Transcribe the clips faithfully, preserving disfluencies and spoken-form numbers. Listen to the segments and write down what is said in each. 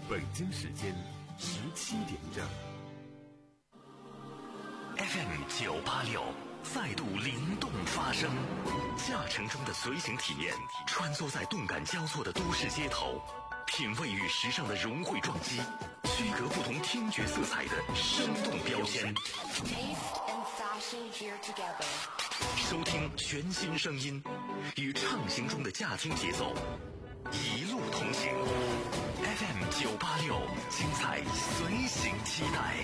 北京时间十七点整。 F M 九八六再度灵动发声，驾乘中的随行体验，穿梭在动感交错的都市街头，品味与时尚的融汇撞击，区隔不同听觉色彩的生动标签。收听全新声音，与畅行中的驾听节奏，一路同行。F M 九八六，精彩随行期待。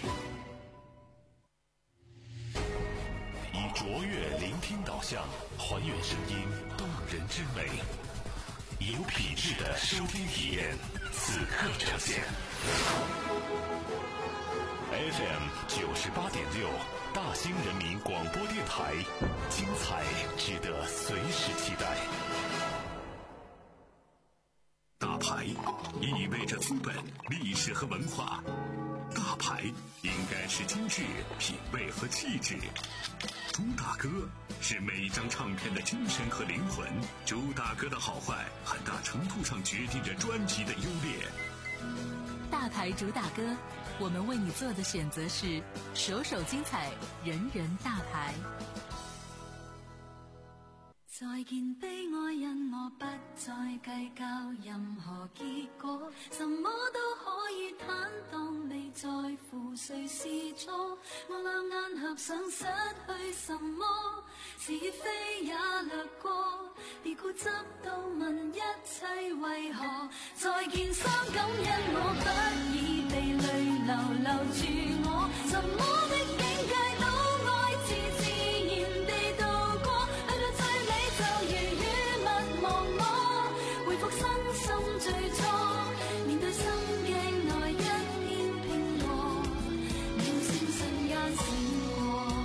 以卓越聆听导向，还原声音动人之美，有品质的收听体验，此刻呈现。F M 九十八点六，大兴人民广播电台，精彩值得随时期待。大牌意味着资本、历史和文化，大牌应该是精致、品味和气质。朱大哥是每一张唱片的精神和灵魂，朱大哥的好坏很大程度上决定着专辑的优劣。 大牌主打歌，我们为你做的选择是首首精彩，人人大牌。 再見悲哀，因我不再計較任何結果，什麼都可以坦蕩，未在乎誰是錯。我兩眼合上，失去什麼，是非也掠過，別固執到問一切為何。再見傷感，因我不已被淚流留住我，什麼的境界都愛自自然地度過，去到最美就如雨勿忘我，回復身心最初，面對心鏡內一片平和，秒閃瞬間閃過。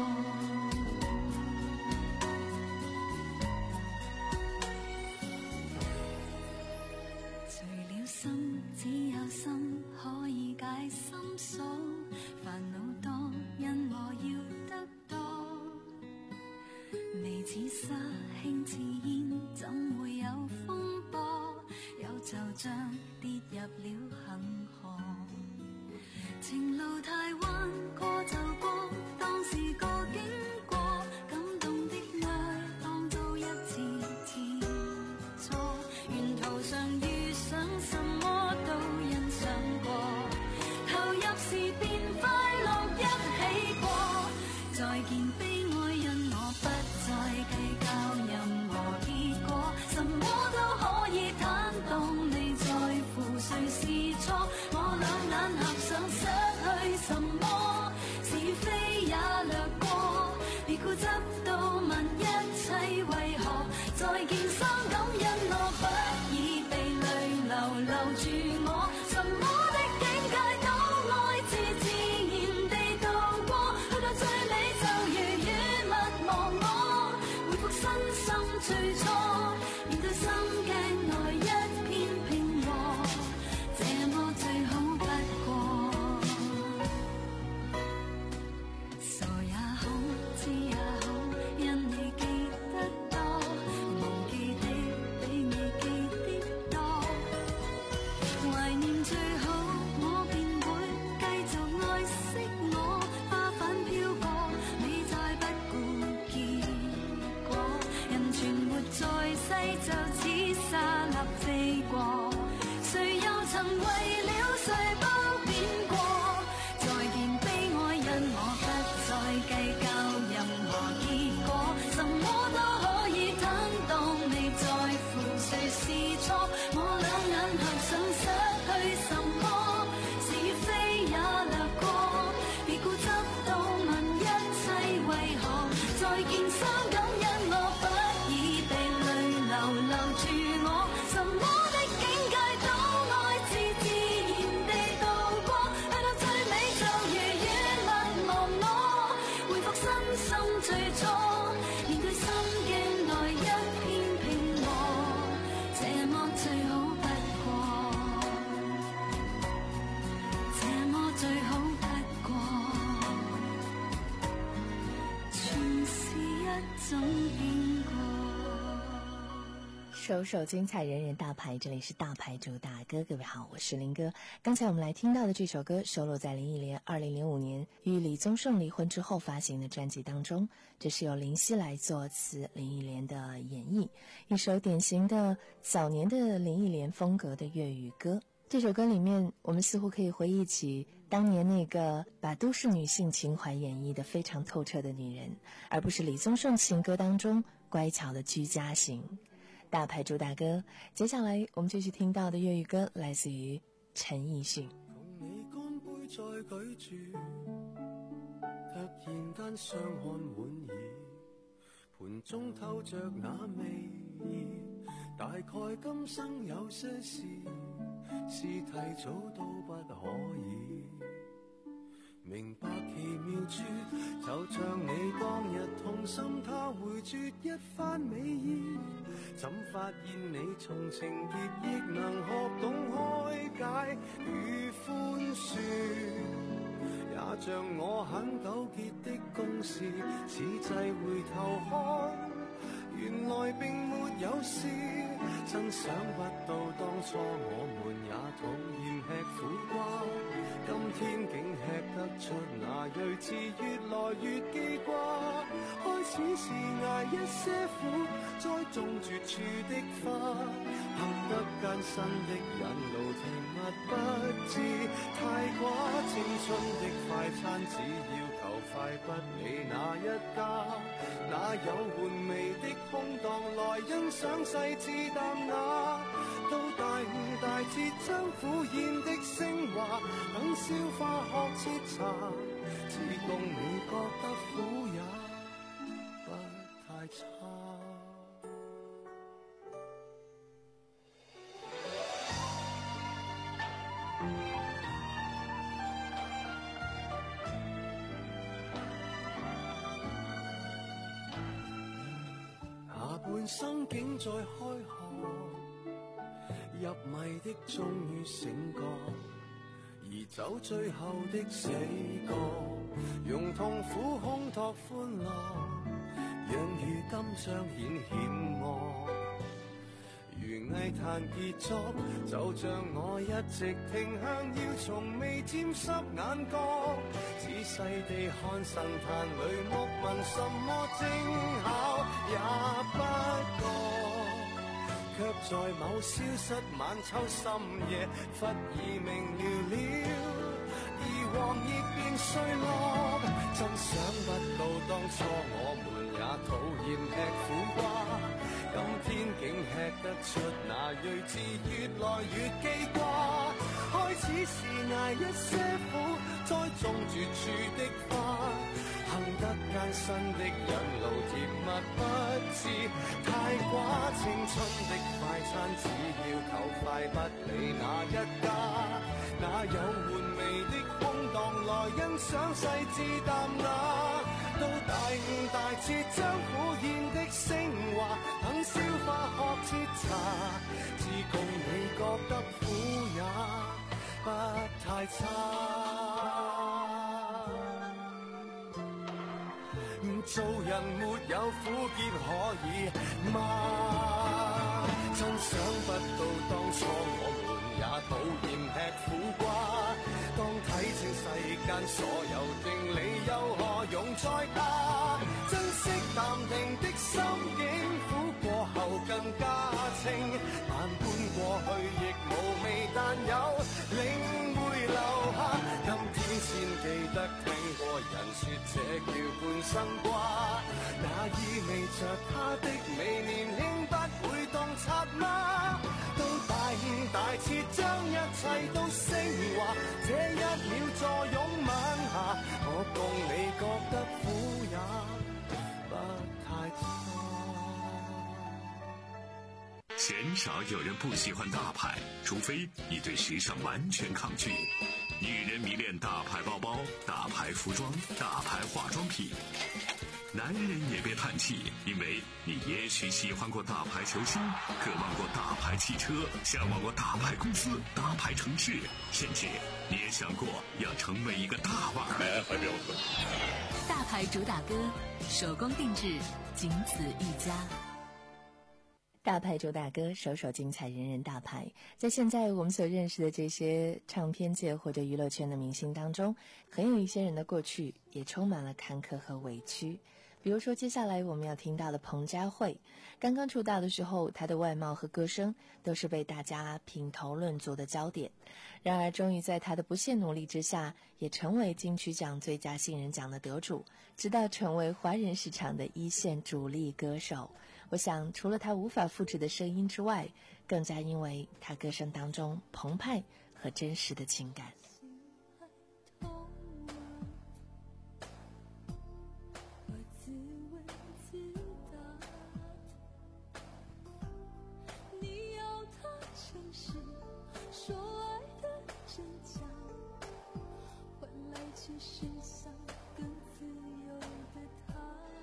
除了心，只有心可以解心鎖，煩惱多，因我要得多。微似沙，輕似煙，怎會有風波？有就像跌入了恒河。情路太彎，過就過，當是個經過。感動的愛，當做一次次錯。沿途上遇上什麼都欣賞過，投入時便快樂一起過。再見悲哀，因我不再計較任何結果，什麼都可以坦蕩，未在乎誰是錯。我兩眼合上，失去什麼，是非也掠過，別固執到問一切為何。再見傷感，因我不已被淚流留住我，什麼的境界都愛自自然地度過，去到最美就如雨勿忘我，回復身心最初，面對心鏡內一片平和，這麼最好不過。傻也好，知也好，因你記得多，忘記的比你記的多。 首首精彩，人人大牌，这里是大牌主打歌。各位好，我是林哥。刚才我们来听到的这首歌收录在林忆莲二零零五年与李宗盛离婚之后发行的专辑当中，这是由林夕来作词，林忆莲的演绎，一首典型的早年的林忆莲风格的粤语歌。这首歌里面，我们似乎可以回忆起当年那个把都市女性情怀演绎的非常透彻的女人，而不是李宗盛情歌当中乖巧的居家型。大牌主打歌，接下来我们继续聽到的粵語歌來自於陳奕迅。 共你乾杯再舉住，突然間相看滿意，盤中透着那味意，大概今生有些事是提早都不可以明白奇妙處，就像你當日痛心他回絕一番美意，怎發現你從情結亦能學懂開解與寬恕，也像我很糾結的公事，此際回頭看原來並沒有事，真想不到當初我們也討厭吃苦瓜，今天竟吃得出那睿智，越來越記掛。開始是捱一些苦，栽種絕處的花，行得艱辛的引路，甜蜜不知太寡。青春的快餐只要求快，不理哪一家，哪有玩味的空檔來欣賞細緻淡雅，到大悟大徹將苦宴的升華，等消化學徹查，只供你覺得苦也不太差。下半生竟在開學，入迷的終於醒覺，移走最後的死角，用痛苦烘托歡樂，讓如今彰顯險惡。如藝壇傑作，就像我一直停向要，從未沾濕眼角，仔細地看神壇裏莫問什麼精巧，也不覺，卻在某消失晚秋深夜，忽已明了了，而黃葉變碎落。真想不到當初我們也討厭吃苦瓜，今天竟吃得出那睿智，越來越記掛。開始是捱一些苦，栽種絕處的花，行得艱辛的引路，甜蜜不知太寡。青春的快餐只要求快，不理哪一家，哪有玩味的空檔來欣賞細緻淡雅，到大悟大徹將苦宴的升華，等消化學徹查，只共你覺得苦也不太差。做人沒有苦澀可以嗎？真想不到當初我們也討厭吃苦瓜，當睇清世間所有定理，又何用再加？珍惜淡定的心境，苦過後更加清，萬般過去亦無味，但有領會留下。今天先記得聽過人說這叫半生瓜，那意味着他的美年輕不會洞察嗎？到大悟大徹將一切都升華，這一秒坐擁晚霞，我共你覺得苦也不太差。 鮮少有人不喜歡大牌，除非你對時尚完全抗拒。女人迷戀大牌包包、大牌服裝、大牌化妝品。男人也別嘆氣，因為你也許喜歡過大牌球星，渴望過大牌汽車，向往過大牌公司、大牌城市，甚至你也想過要成為一個大腕兒。 大牌主打歌，手工定製，僅此一家。 大牌周大哥，首首精彩，人人大牌。在现在我们所认识的这些唱片界或者娱乐圈的明星当中，很有一些人的过去也充满了坎坷和委屈。比如说接下来我们要听到的彭佳慧，刚刚出道的时候，她的外貌和歌声都是被大家评头论足的焦点。然而终于在她的不懈努力之下，也成为金曲奖最佳新人奖的得主，直到成为华人市场的一线主力歌手。我想除了她无法复制的声音之外，更加因为她歌声当中澎湃和真实的情感。 其实想更自由的他，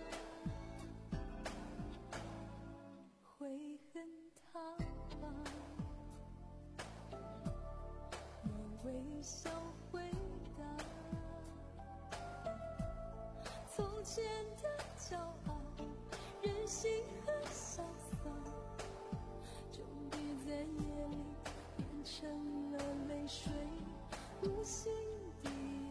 会恨他吧？我微笑回答，从前的骄傲、任性和潇洒，终于在夜里变成了泪水，无心地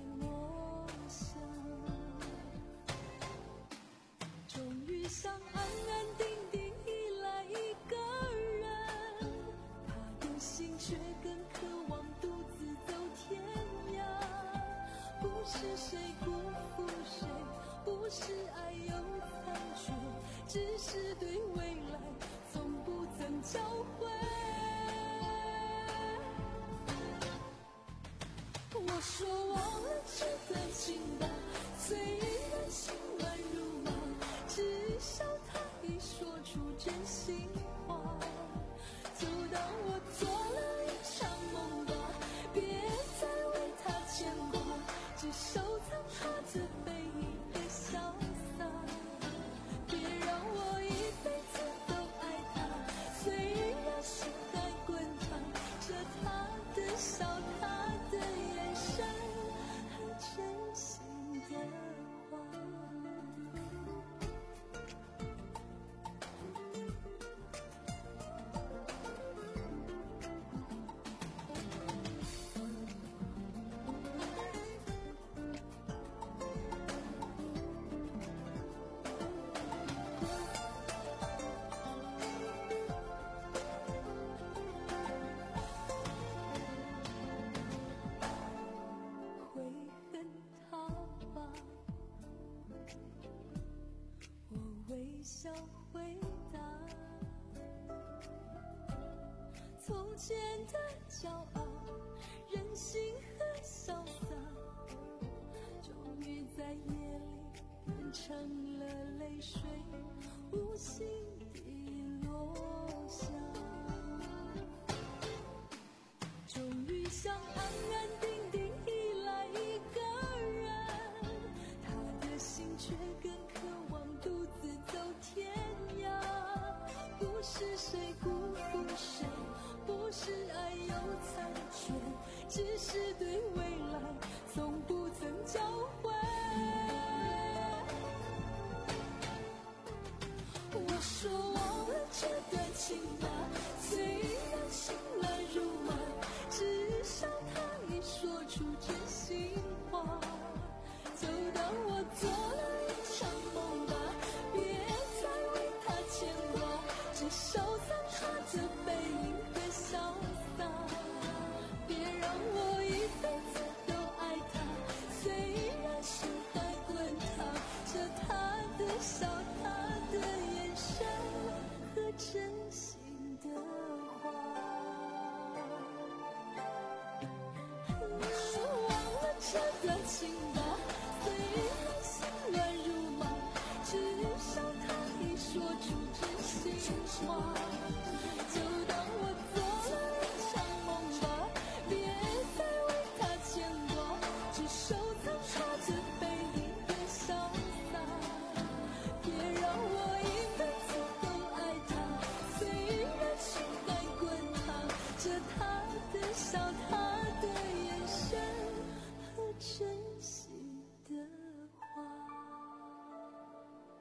想安安定定依赖一个人，他的心却更渴望独自走天涯。不是谁辜负谁，不是爱有残缺，只是对未来从不曾交汇。我说忘了这段情吧，虽然心乱如麻，至少他已说出真心话，就当我做了一场梦吧，别再为他牵挂，只收藏他这背影的潇洒，别让我一辈子都爱他，虽然心还滚烫着他的笑，他的眼神和真心的话。微笑回答，从前的骄傲、任性和潇洒，终于在夜里变成了泪水，无心地落下。终于想安安定定依赖一个人，他的心却更渴望独自走天涯。不是谁辜负谁，不是爱有残缺，只是对未来从不曾交汇。我说忘了这段情吧，虽然心乱如麻，至少他已说出真心话，就当我做了一场梦吧，别再为他牵挂，只收藏他这背影和潇洒，别让我一辈子都爱他，虽然心还滚烫着他的笑，他的眼神和真心的话。忘了这段情吧，虽然心乱如麻，至少他已说出真心话，就当我做了一场梦吧，别再为他牵挂，只收藏他这背影的潇洒，别让我一辈子都爱他，虽然心还滚烫着他的笑，他的眼神和真心的话。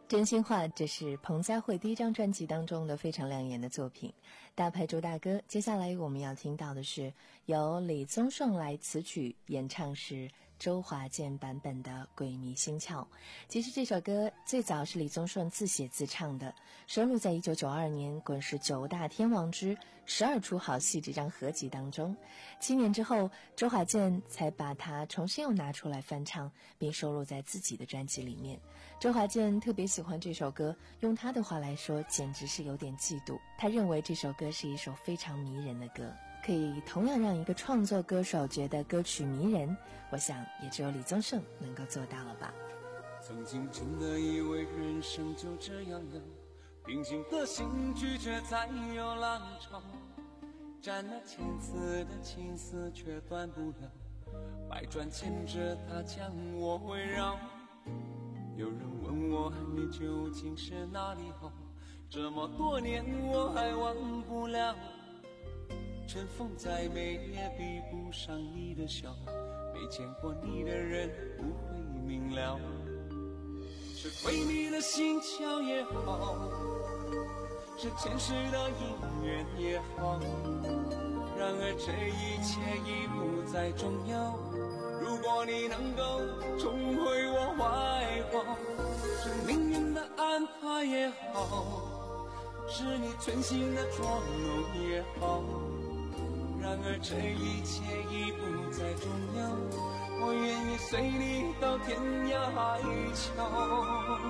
真心话，这是彭佳慧第一张专辑当中的非常亮眼的作品。大牌周大哥，接下来我们要听到的是由李宗盛来词曲演唱是周华健版本的《鬼迷心窍》。其实这首歌最早是李宗盛自写自唱的，收录在一九九二年滚石九大天王之十二出好戏这张合集当中。七年之后，周华健才把它重新又拿出来翻唱，并收录在自己的专辑里面。周华健特别喜欢这首歌，用他的话来说，简直是有点嫉妒。他认为这首歌是一首非常迷人的歌，可以同样让一个创作歌手觉得歌曲迷人，我想也只有李宗盛能够做到了吧。 曾经真的以为人生就这样了，平静的心拒绝再有浪潮，斩了千次的情丝却断不了，百转千折它将我围绕。有人问我你究竟是哪里好，这么多年我还忘不了，春风再美也比不上你的笑，没见过你的人不会明了，是鬼迷的心窍也好，是前世的姻缘也好，然而这一切已不再重要，如果你能够重回我怀抱，是命运的安排也好，是你存心的捉弄也好，然而这一切已不再重要，我愿意随你到天涯海角。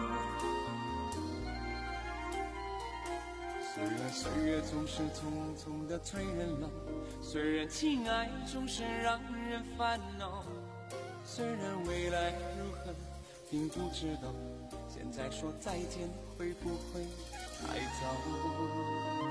虽然岁月总是匆匆的催人老，虽然情爱总是让人烦恼，虽然未来如何并不知道，现在说再见会不会太早？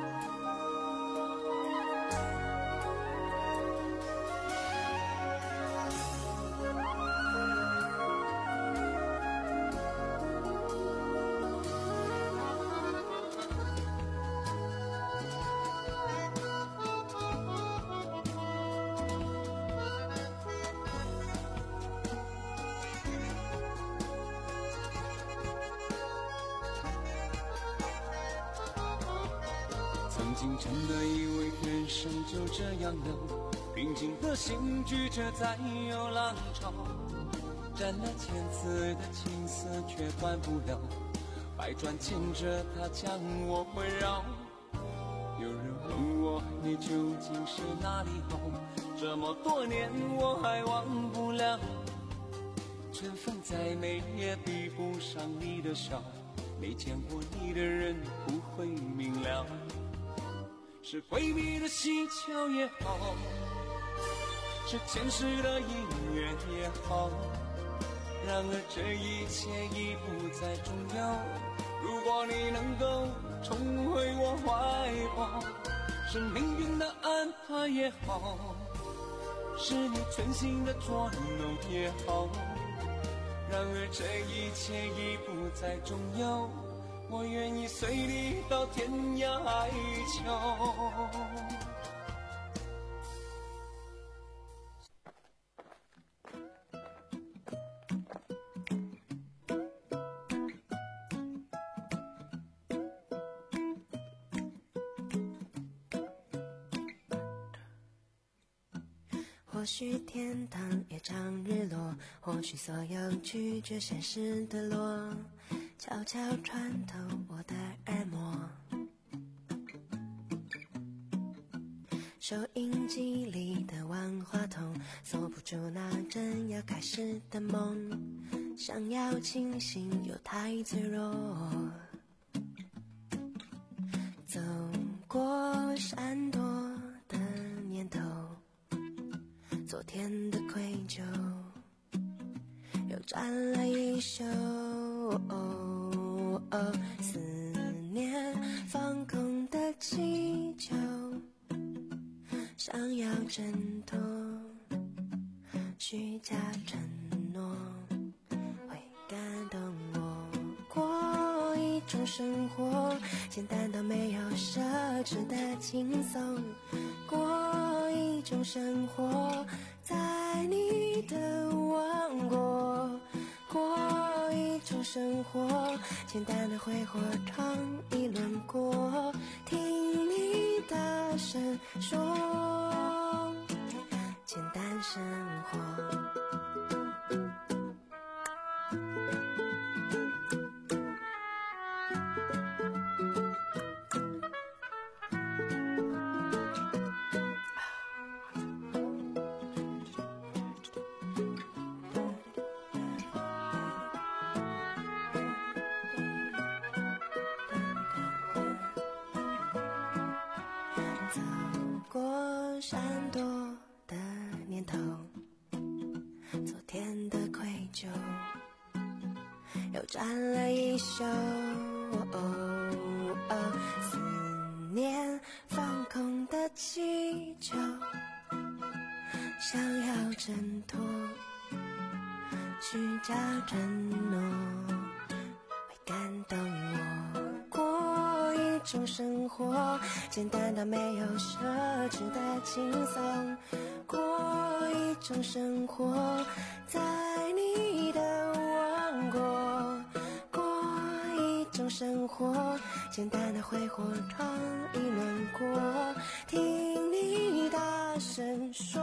曾经真的以为人生就这样了，平静的心拒绝再有浪潮，斩了千次的情丝却断不了，百转千折它将我围绕。有人问我你究竟是哪里好，这么多年我还忘不了，春风再美也比不上你的笑，没见过你的人不会明了，是鬼迷的心窍也好，是前世的姻缘也好，然而这一切已不再重要，如果你能够重回我怀抱，是命运的安排也好，是你存心的捉弄也好，然而这一切已不再重要，我愿意随你到天涯海角。 或许天堂也常日落，或许所有拒绝现实的落，悄悄穿透我的耳膜，收音机里的万花筒锁不住那正要开始的梦，想要清醒又太脆弱，走过闪躲的念头，昨天的愧疚又沾了一宿，哦哦，思念放空的气球，想要挣脱虚假承诺，会感动我。过一种生活，简单到没有奢侈的轻松，过一种生活，在你的王国，过一种生活，简简单的挥霍闯一轮过，听你大声说，简单生活。走过闪躲的年头，昨天的愧疚又占了一宿，哦哦，思念放空的气球，想要挣脱虚假承诺，会感动我过一种生活，简单到没有奢侈的轻松，过一种生活，在你的王国，过一种生活，简单的挥霍闯一轮过，听你大声说，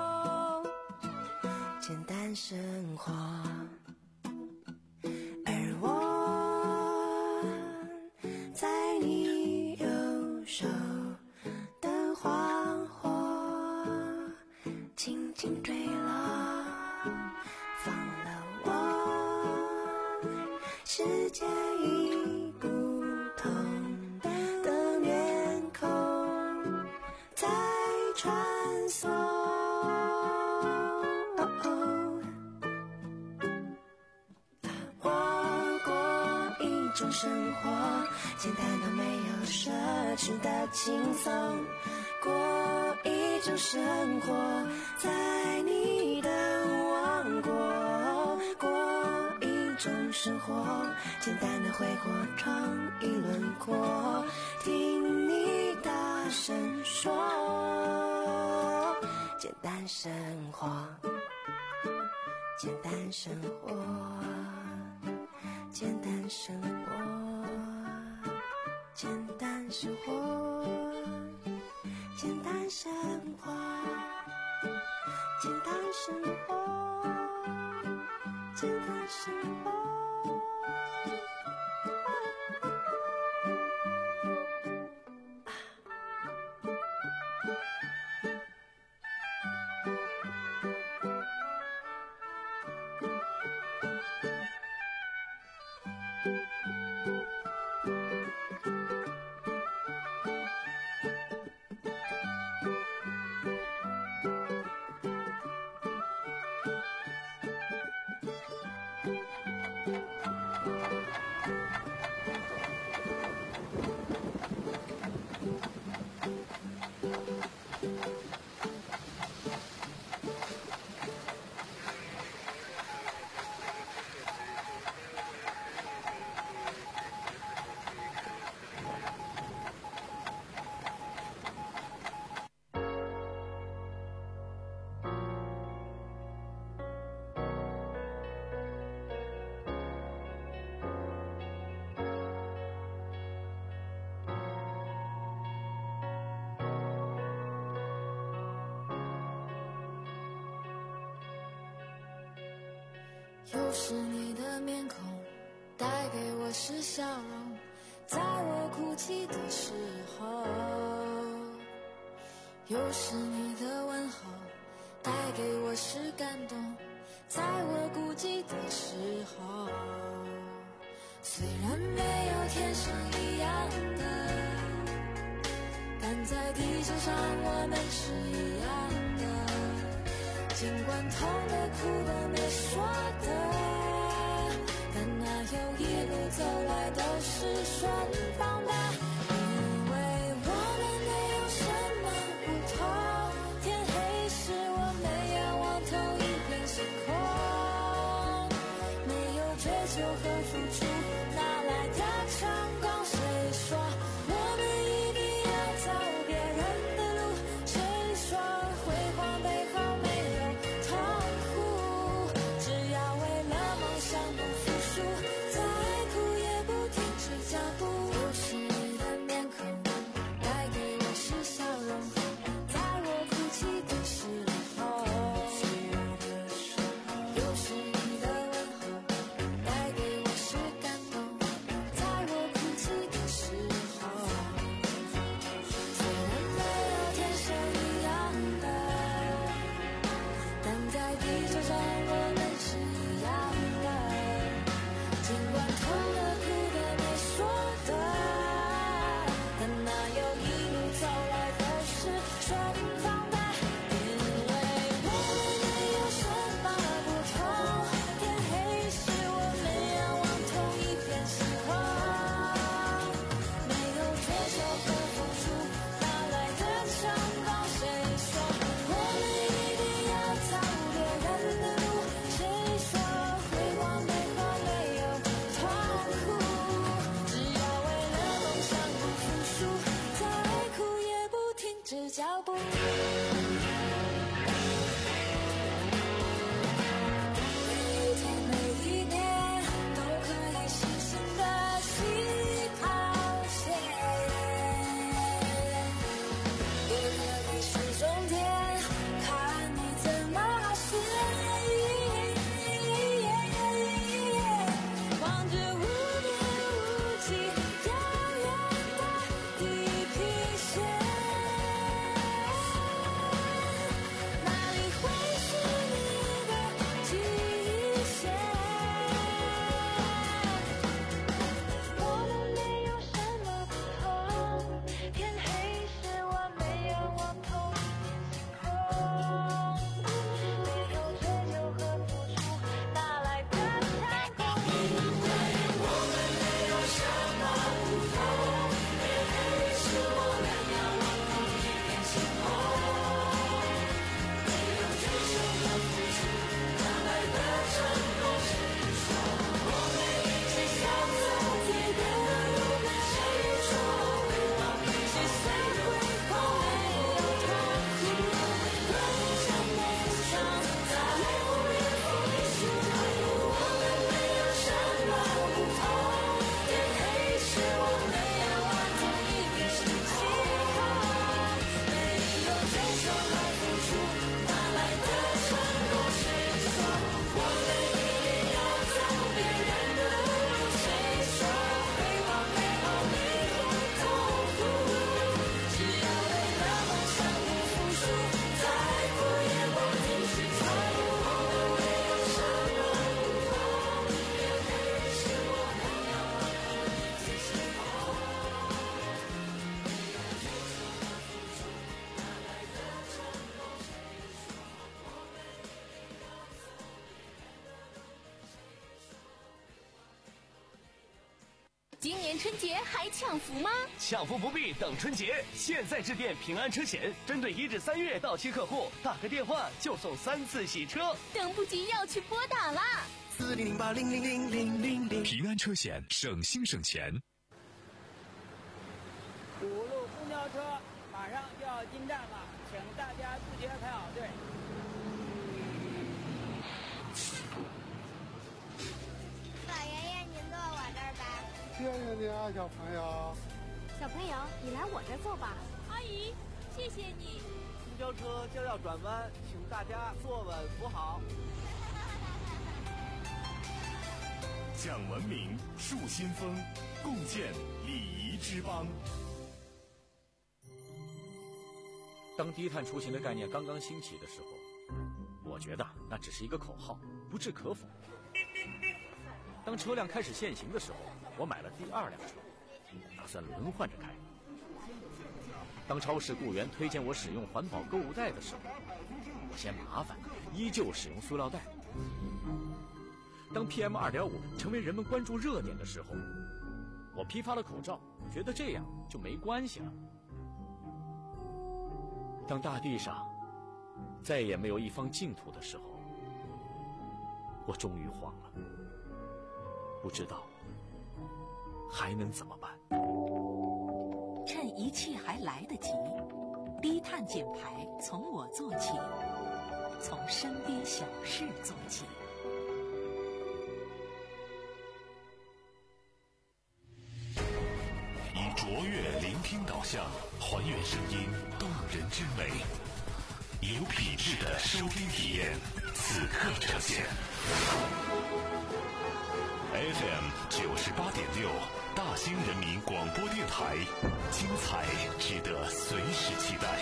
简单生活。而我在你右手的花火轻轻坠落，放了我世界已不同的面孔在穿梭，我过一种生活，简单到没有奢侈的轻松，过一种生活，在你的王国，过一种生活，简单的挥霍闯一轮过，听你大声说，简单生活，简单生活，简单生活，简单生活，简单生活，简单生活，简单生活。 又是你的面孔带给我是笑容，在我哭泣的时候，又是你的问候带给我是感动，在我孤寂的时候，虽然没有天上一样的，但在地球上我们是一样的，尽管痛的哭的没说的，但那又一路走来都是顺风的，因为我们没有什么不同，天黑时我们仰望同一片星空，没有追求和付出哪来的成功，谁说我们一定要走别人的路，谁说辉煌背后没有痛苦，只要为了梦想不服输，再苦也不等春节还抢福吗？ 抢福不必等春节，现在致电平安车险，针对一至三月到期客户，打个电话就送三次洗车。 等不及要去拨打啦！ 四零零八零零零零零零。 平安车险，省心省钱。 五路公交车马上就要进站了，请大家自觉排好队。 老爷爷，您坐我这儿吧。 谢谢你啊，小朋友。 小朋友，你来我这儿坐吧。 阿姨，谢谢你。 公交车将要转弯，请大家坐稳扶好。 讲文明，树新风，共建礼仪之邦。 当低碳出行的概念刚刚兴起的时候，我觉得那只是一个口号，不置可否。当车辆开始限行的时候，我买了第二辆车，打算轮换着开。当超市雇员推荐我使用环保购物袋的时候，我嫌麻烦，依旧使用塑料袋。当 P M 二点五 成为人们关注热点的时候，我批发了口罩，觉得这样就没关系了。当大地上再也没有一方净土的时候，我终于慌了，不知道还能怎么办。 趁一切还来得及，低碳减排从我做起，从身边小事做起。 以卓越聆听导向，还原声音动人之美，有品质的收听体验，此刻呈现。F M 九十八点六，大兴人民广播电台，精彩值得随时期待。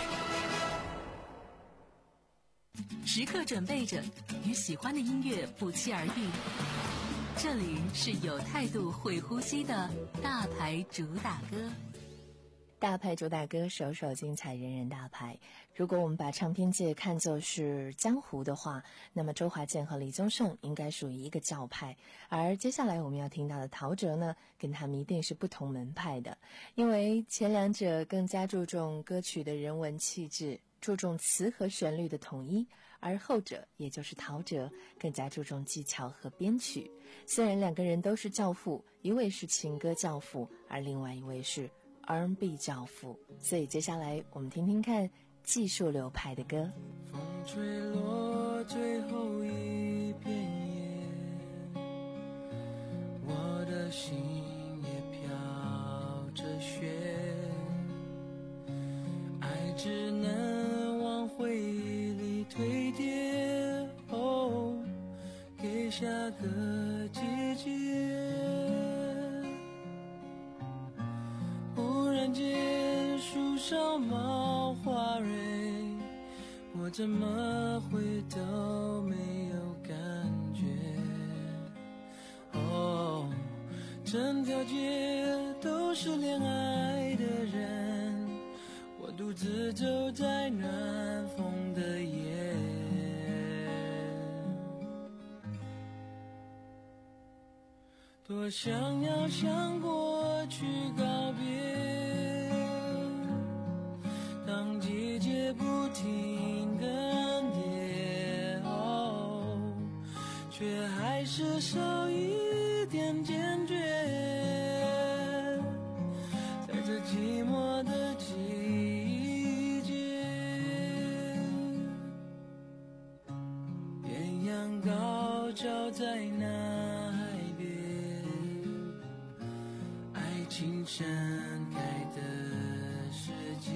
时刻准备着，与喜欢的音乐不期而遇。这里是有态度、会呼吸的大牌主打歌。 大牌主打歌，首首精彩，人人大牌。如果我们把唱片界看作是江湖的话，那么周华健和李宗盛应该属于一个教派，而接下来我们要听到的陶喆呢，跟他们一定是不同门派的，因为前两者更加注重歌曲的人文气质，注重词和旋律的统一，而后者也就是陶喆更加注重技巧和编曲。虽然两个人都是教父，一位是情歌教父，而另外一位是R and B 教父，所以接下来我们听听看技术流派的歌。 风吹落最后一片叶，我的心也飘着雪，爱只能往回忆里堆叠，哦，给下个季节。忽然间树上冒花蕊，我怎么会都没有感觉，哦，整条街都是恋爱的人，我独自走在暖风的夜，多想要向过去告别，当季节不停更迭，哦，却还是少一点坚决，在这寂寞的季节，艳阳高照在那海边，爱情盛开的世界，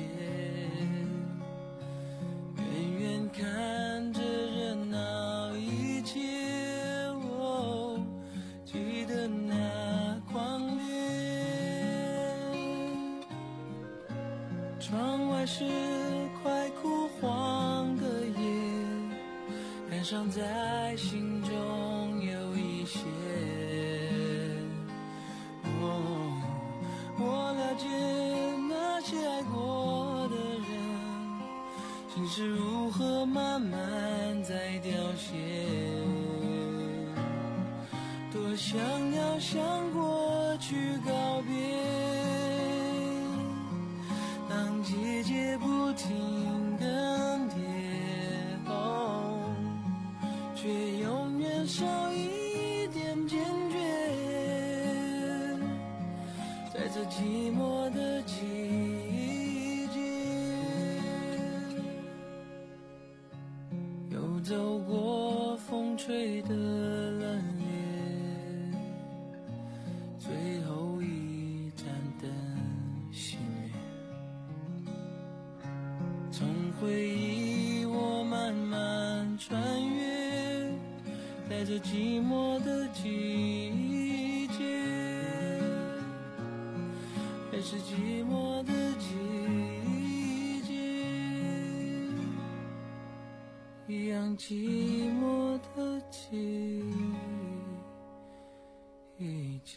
远远看着热闹一切，哦，记得那狂烈，窗外是快枯黄的叶，感伤在心中有一些，哦，我了解那些爱过的人，心是如何慢慢在凋谢，多想要向过去去告别。当季节不停更迭，哦，却永远少一点坚决。在这寂寞的季节，又走过风吹的冷冽，最后一盏灯熄灭。从回忆我慢慢穿越，在这寂寞的季节，还是寂寞的季节，一样寂寞的季节。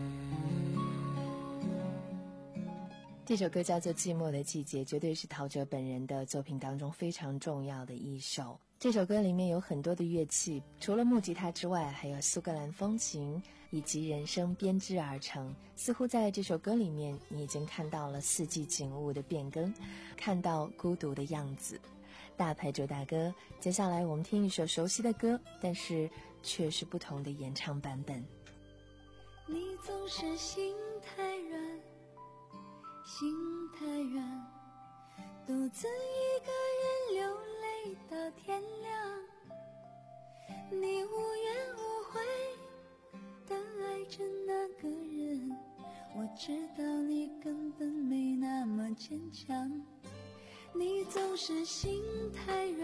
这首歌叫做《寂寞的季节》，绝对是陶喆本人的作品当中非常重要的一首。这首歌里面有很多的乐器，除了木吉他之外，还有苏格兰风琴以及人声编织而成。似乎在这首歌里面，你已经看到了四季景物的变更，看到孤独的样子。大牌周大哥，接下来我们听一首熟悉的歌，但是却是不同的演唱版本。 你总是心太软，心太软，独自一个人流泪到天亮。你无怨无悔地爱着那个人，我知道你根本没那么坚强。你总是心太软，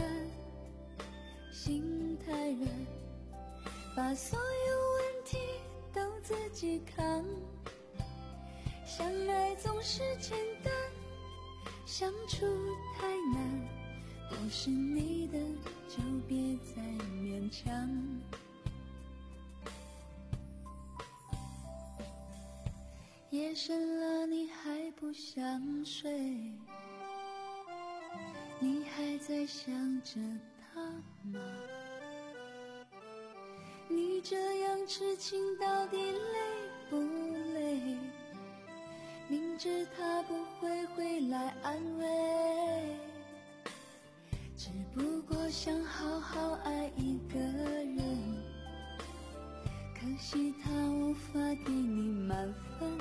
心太软，把所有问题都自己扛。相爱总是简单，相处太难，不是你的就别再勉强。夜深了你还不想睡，你还在想着他吗？你这样痴情到底累不累？明知他不会回来安慰，只不过想好好爱一个人，可惜他无法给你满分，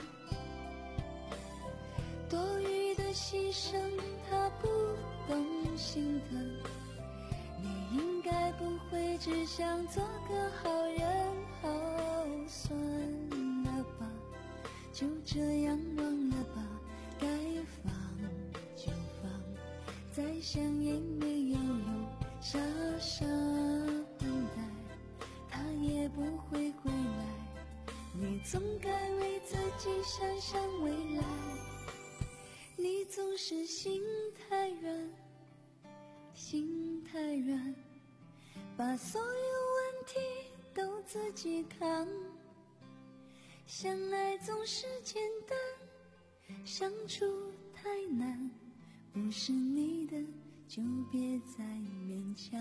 多余的牺牲他不懂心疼。你应该不会只想做个好人，哦，算了吧，就这样忘了吧，该放就放，再想也没有用，傻傻等待，他也不会回来。你总该为自己想想未来，你总是心太软，心太软，把所有问题都自己扛。相爱总是简单，相处太难，不是你的就别再勉强。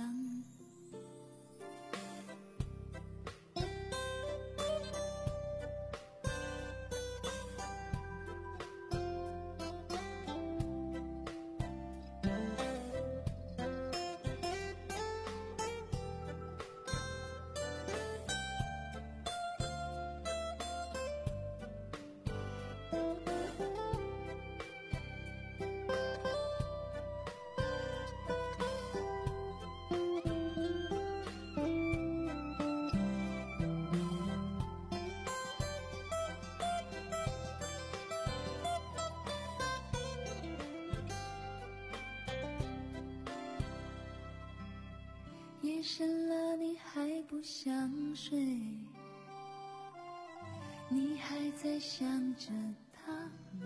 夜深了你还不想睡，你还在想着他吗？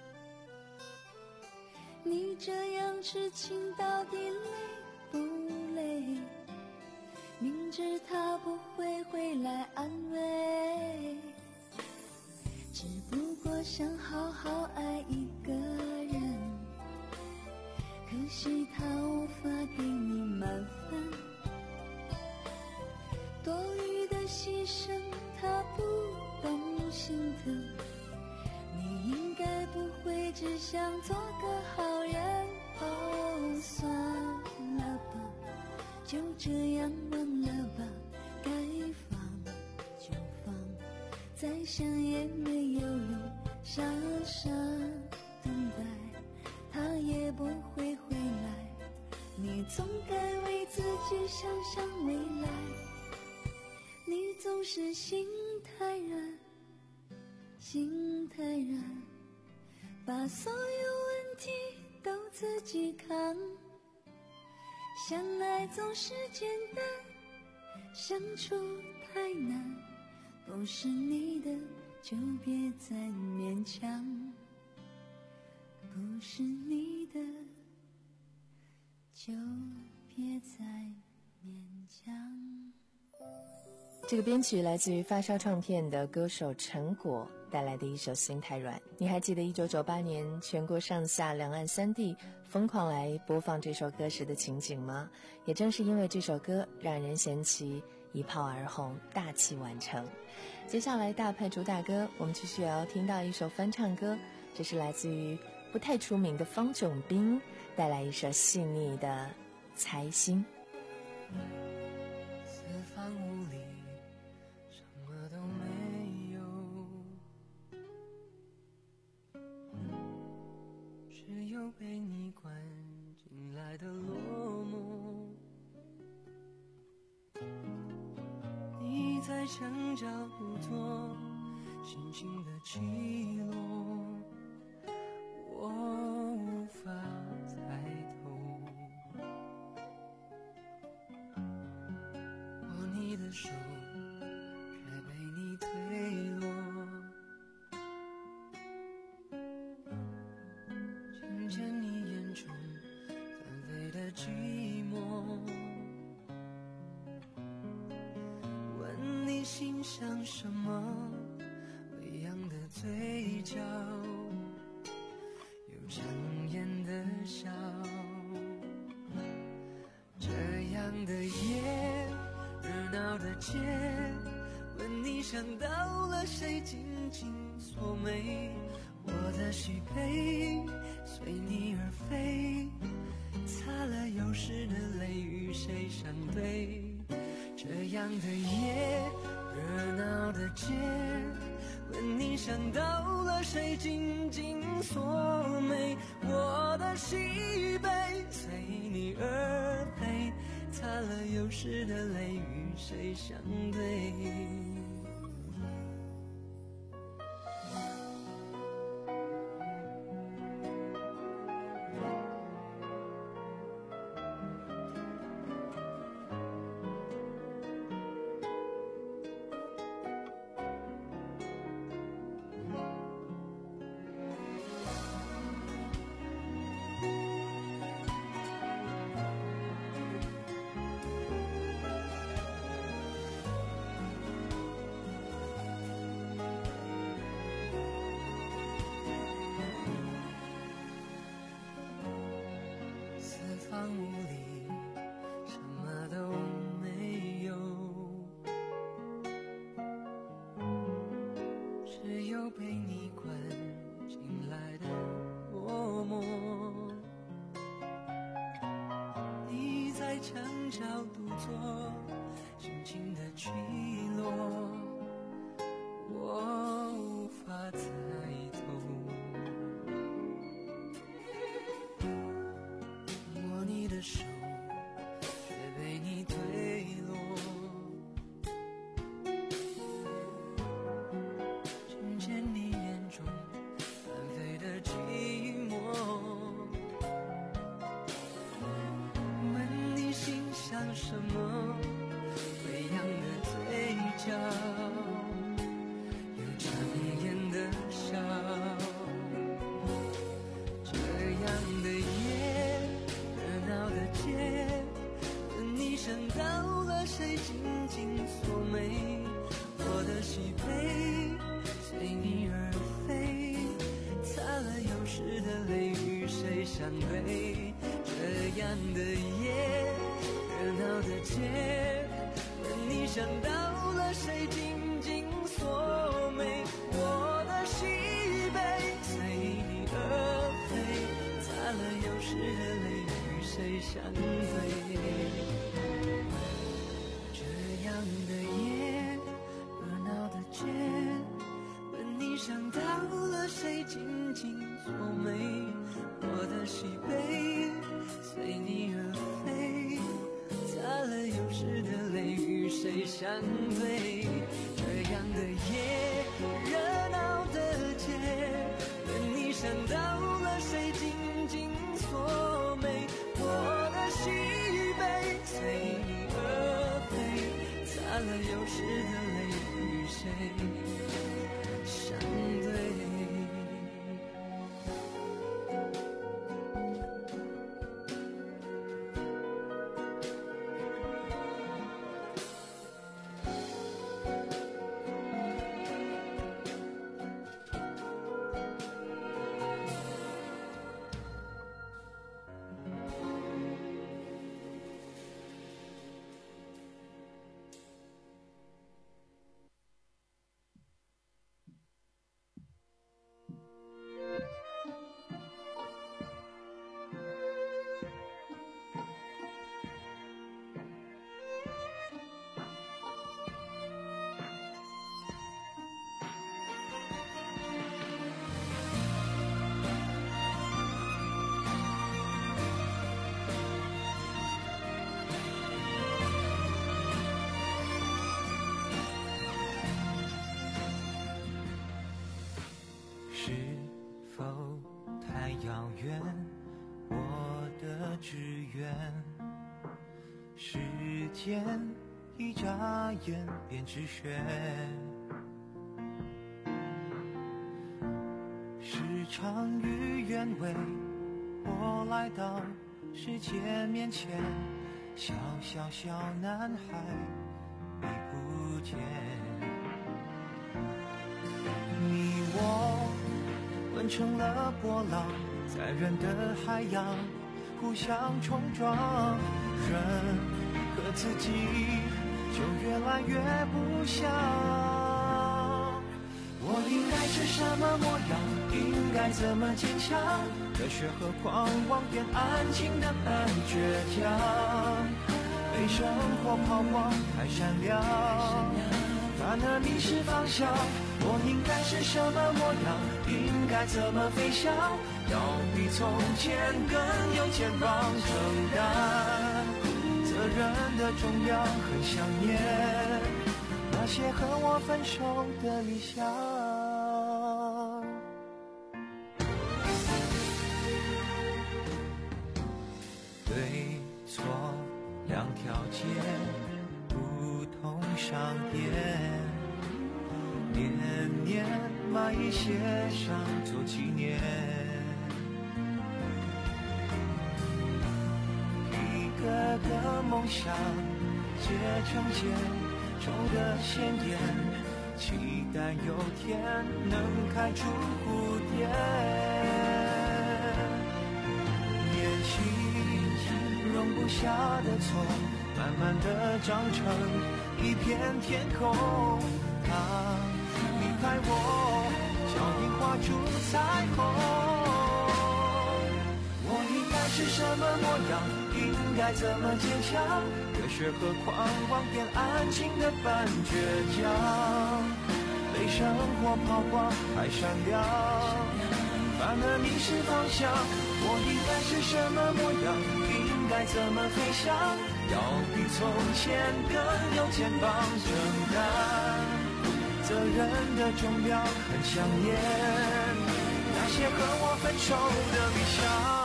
你这样痴情到底累不累？明知他不会回来安慰，只不过想好好爱一个人，可惜他无法给你满分，多余的牺牲他不懂心疼。 只想做个好人。哦，算了吧，就这样忘了吧，该放就放，再想也没有用，傻傻等待，他也不会回来。你总该为自己想想未来，你总是心太软，心太软，把所有问题都自己扛。相爱总是简单，相处太难，不是你的就别再勉强，不是你的就别再勉强。 这个编曲来自于发烧唱片的歌手陈果带来的一首《心太软》。你还记得一九九八年全国上下两岸三地疯狂来播放这首歌时的情景吗？也正是因为这首歌让人嫌弃一炮而红，大器晚成。接下来大牌主打歌，我们继续要听到一首翻唱歌，这是来自于不太出名的方炯斌带来一首细腻的《猜心》。 四方无力，什么都没有，只有被你关进来的落寞。你在墙角独坐，心情的起落，我无法猜透。握你的手，却被你推落，听见你眼中纷飞的寂寞，问你心想什么，微扬的嘴角，有强颜的笑。这样的夜，热闹的街，问你想到了谁，紧紧锁眉。我的喜悲随你而飞，擦了有时的泪与谁相对。这样的夜，热闹的街，问你想到了谁，紧紧锁眉。我的喜悲随你而飞，擦了有时的泪与谁相对。墙角独坐，心情的起落，我无法猜透。握你的手，却被你推落，听见你眼中翻飞的寂寞，想什么，微扬的嘴角，有强颜的笑。这样的夜，热闹的街，问你想到了谁，紧紧锁眉。我的喜悲随你而飞，擦了有时的泪与谁相对。这样的夜，热闹的街，问你想到了谁，紧紧锁眉。我的喜悲随你而时的泪与谁相对？这样的夜，热闹的街，问你想到了谁，紧紧锁眉，我的喜悲随你而飞，擦了有时的泪与谁相对？这样的夜，热闹的街，问你想到了谁，紧紧锁眉，我的喜悲随你而飞，擦了有时的泪与谁相对？是否太遥远？我的志愿，时间一眨眼便止血，时常与愿违，我来到世界面前，小小小男孩已不见，你我混成了波浪，在人的海洋互相冲撞，人和自己就越来越不像。我应该是什么模样？应该怎么坚强？热血和狂妄变安静的半倔强，被生活抛光太闪亮，反而迷失方向。我应该是什么模样？应该怎么飞翔？要比从前更有肩膀承担，责任的重量很想念那些和我分手的理想。对错两条街，不同商店，年年买一些上做纪念，一个个梦想结成茧，抽得鲜艳，期待有天能开出蝴蝶。年轻容不下的错，慢慢地长成一片天空，它离开我，像樱花出彩虹。我应该是什么模样？应该怎么坚强？热血和狂妄变安静的半倔强，被生活抛光太闪亮，反而迷失方向。我应该是什么模样？应该怎么飞翔？要比从前更有肩膀承担，责任的重量很想念那些和我分手的理想。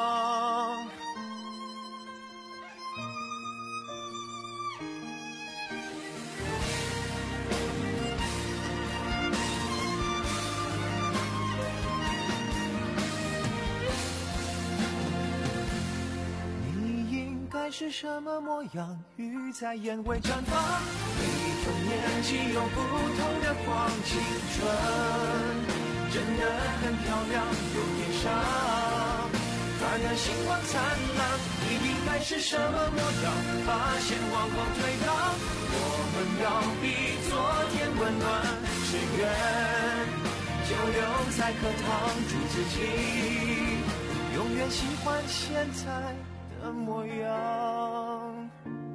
是什么模样？鱼在眼尾绽放，每一种年纪有不同的光，青春真的很漂亮，有点伤，反而星光灿烂。你应该是什么模样？把线往后推让，我们要比昨天温暖，只愿就留在课堂，祝自己永永远喜欢现在的模样。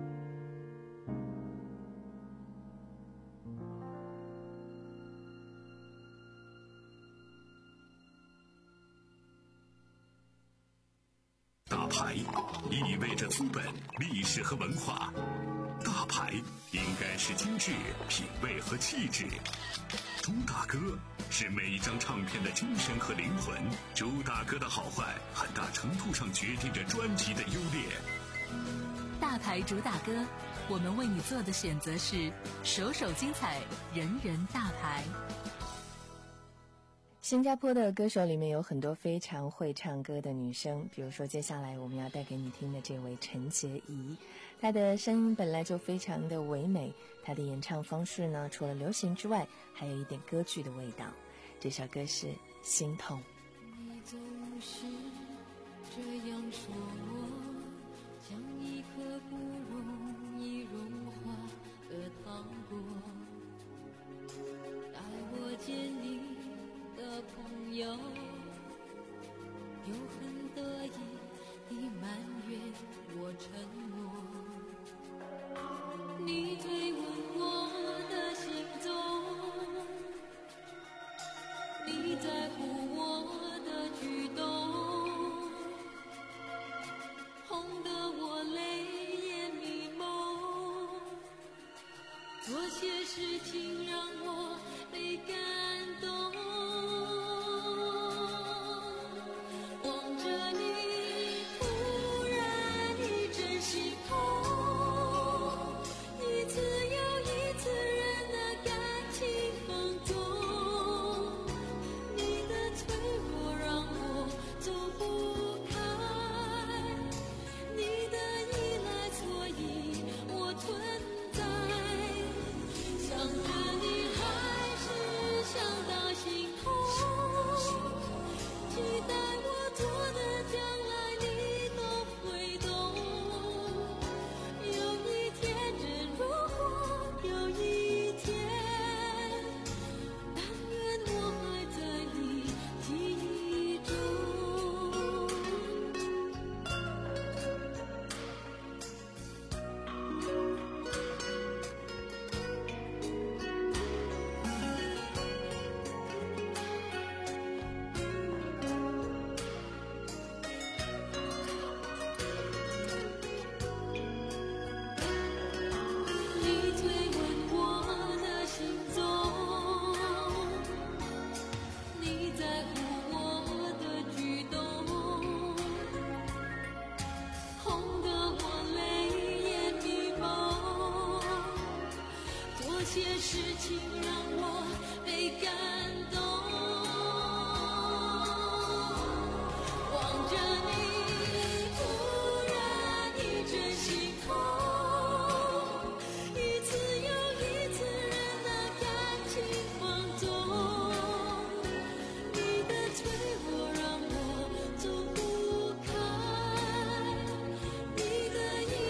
大牌意味着资本、历史和文化，大牌应该是精致、品味和气质。朱大哥是每一张唱片的精神和灵魂，朱大哥的好坏很大程度上决定着专辑的优劣。 大牌主打歌，我们为你做的选择是首首精彩，人人大牌。 新加坡的歌手里面有很多非常会唱歌的女生，比如说接下来我们要带给你听的这位陈洁仪，她的声音本来就非常的唯美，她的演唱方式呢，除了流行之外，还有一点歌剧的味道。这首歌是《心痛》。 你总是这样说我，像一颗不容易融化的糖果，待我见你的朋友，又很得意地埋怨我沉默。你追问我的行踪，你在乎我的举动，哄得我泪眼迷蒙，做些事情让我被感动。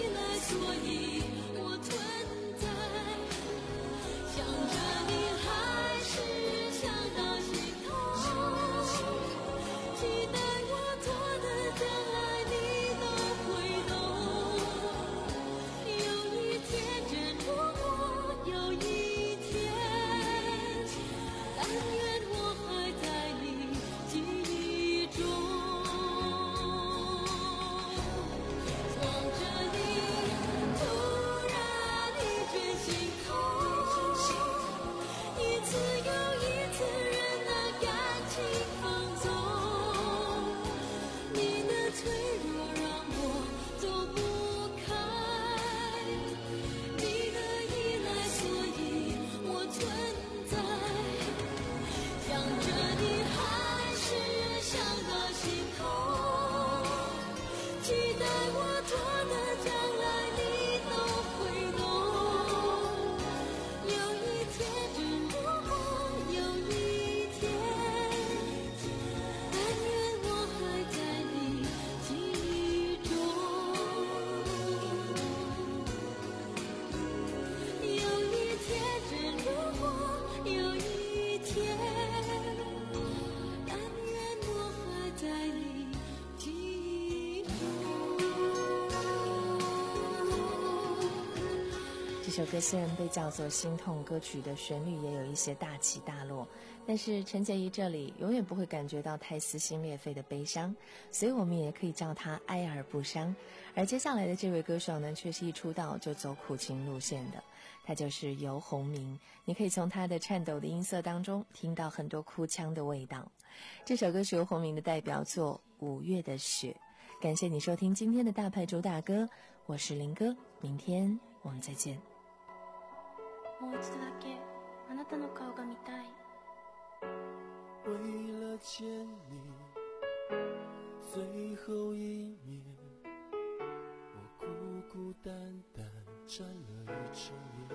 想着你还这首歌虽然被叫做心痛歌曲，的旋律也有一些大起大落，但是陈洁仪这里永远不会感觉到太撕心裂肺的悲伤，所以我们也可以叫她哀而不伤。而接下来的这位歌手呢，却是一出道就走苦情路线的，他就是游鸿明。你可以从他的颤抖的音色当中听到很多哭腔的味道。这首歌是游鸿明的代表作《五月的雪》。感谢你收听今天的大牌主打歌，我是林哥，明天我们再见。 もう一度だけあなたの顔が見たい。 为了见你最后一面，我孤孤单单站了一整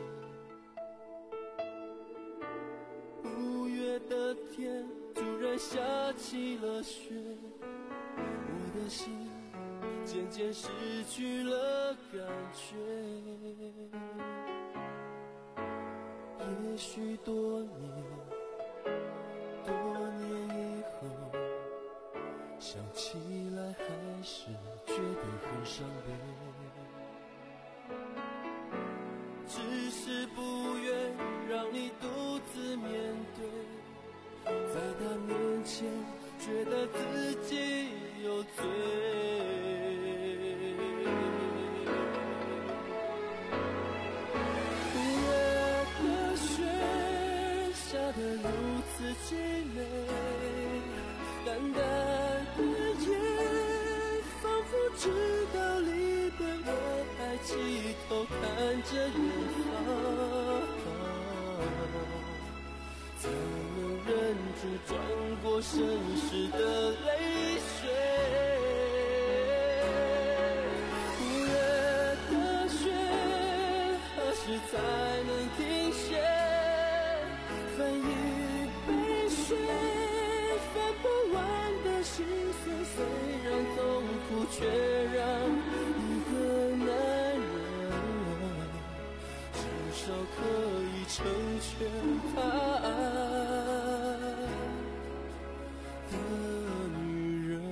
夜。五月的天突然下起了雪，我的心渐渐失去了感觉。也许多年多年以后想起来还是觉得很伤悲，只是不愿让你独自面对，在他面前觉得自己有罪。下得如此凄美，淡淡的夜，仿佛知道离别，我还低头看着远方，才能忍住转过身时的泪水。五月的雪，何时才能停歇？翻一杯水，翻不完的心碎，虽然痛苦，却让一个男人至少可以成全他的女人。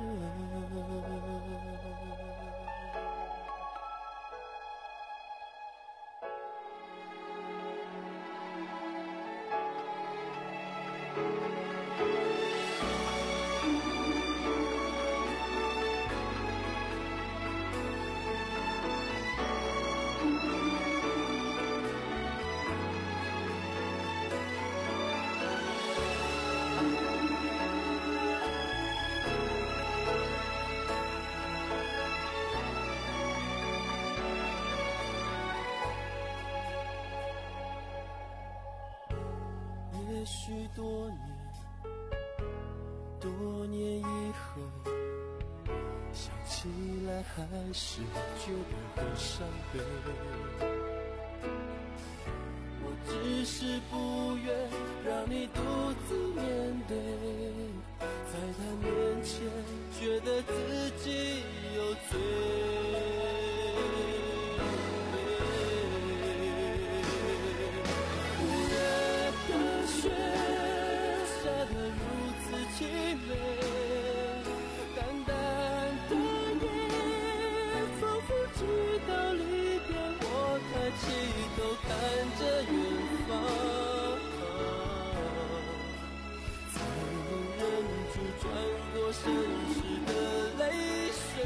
也许多年多年以后想起来还是觉得很伤悲，我只是不愿让你独自面对，在他面前觉得自己有罪。凄美，淡淡的夜，仿佛知道离别，我抬起头看着远方，才能忍住转过身时的泪水。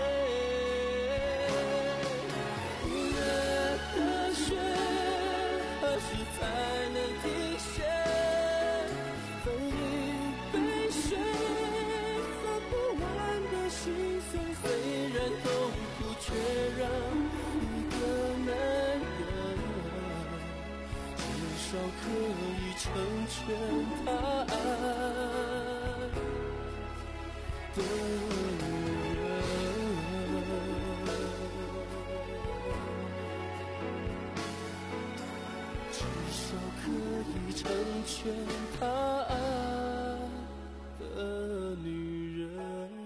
五月的雪，何时才能停歇？分一雪，翻不完的心碎，虽然痛苦，却让一个男人至少可以成全他的女人，至少可以成全他的女人。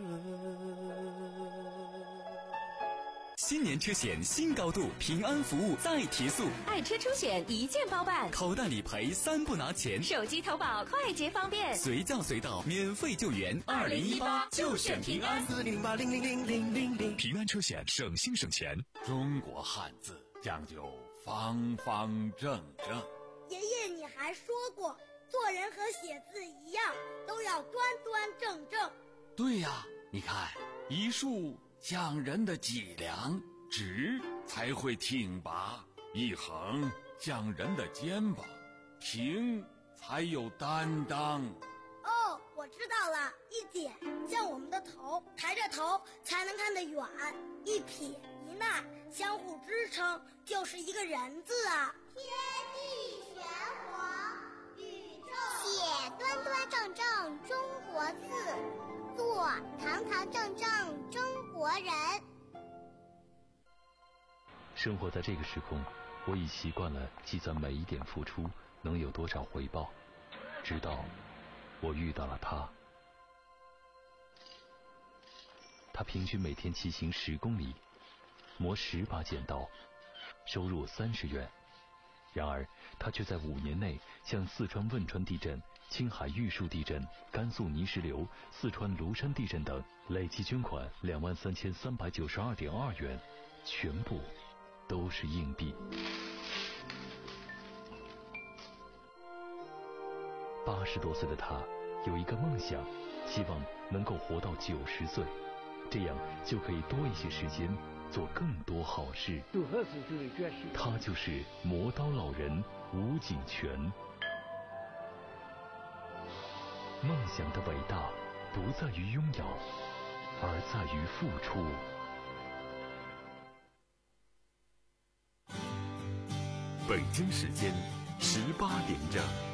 新年车险新高度，平安服务再提速， 爱车出险一键包办， 口袋理赔三不拿钱， 手机投保快捷方便， 随叫随到免费救援。 二零一八就选平安， 四零八零零零零零零。平安车险省心省钱。 中国汉字讲究方方正正。 爷爷，你还说过，做人和写字一样，都要端端正正。 对呀，你看，一竖讲人的脊梁，直才会挺拔；一横讲人的肩膀，平才有担当。 哦，我知道了，一点像我们的头，抬着头才能看得远；一撇一捺相互支撑，就是一个人字啊。 天地玄黄，宇宙写端端正正中国字，做堂堂正正中国人。 生活在这个时空，我已习惯了计算每一点付出能有多少回报，直到我遇到了他。他平均每天骑行十公里，磨十把剪刀，收入三十元。然而他却在五年内向四川汶川地震、青海玉树地震、甘肃泥石流、四川庐山地震等累计捐款两万三千三百九十二点二元，全部都是硬币。八十多岁的他有一个梦想，希望能够活到九十岁，这样就可以多一些时间做更多好事。他就是磨刀老人吴景全。梦想的伟大不在于拥有，而在于付出。 北京时间十八点整。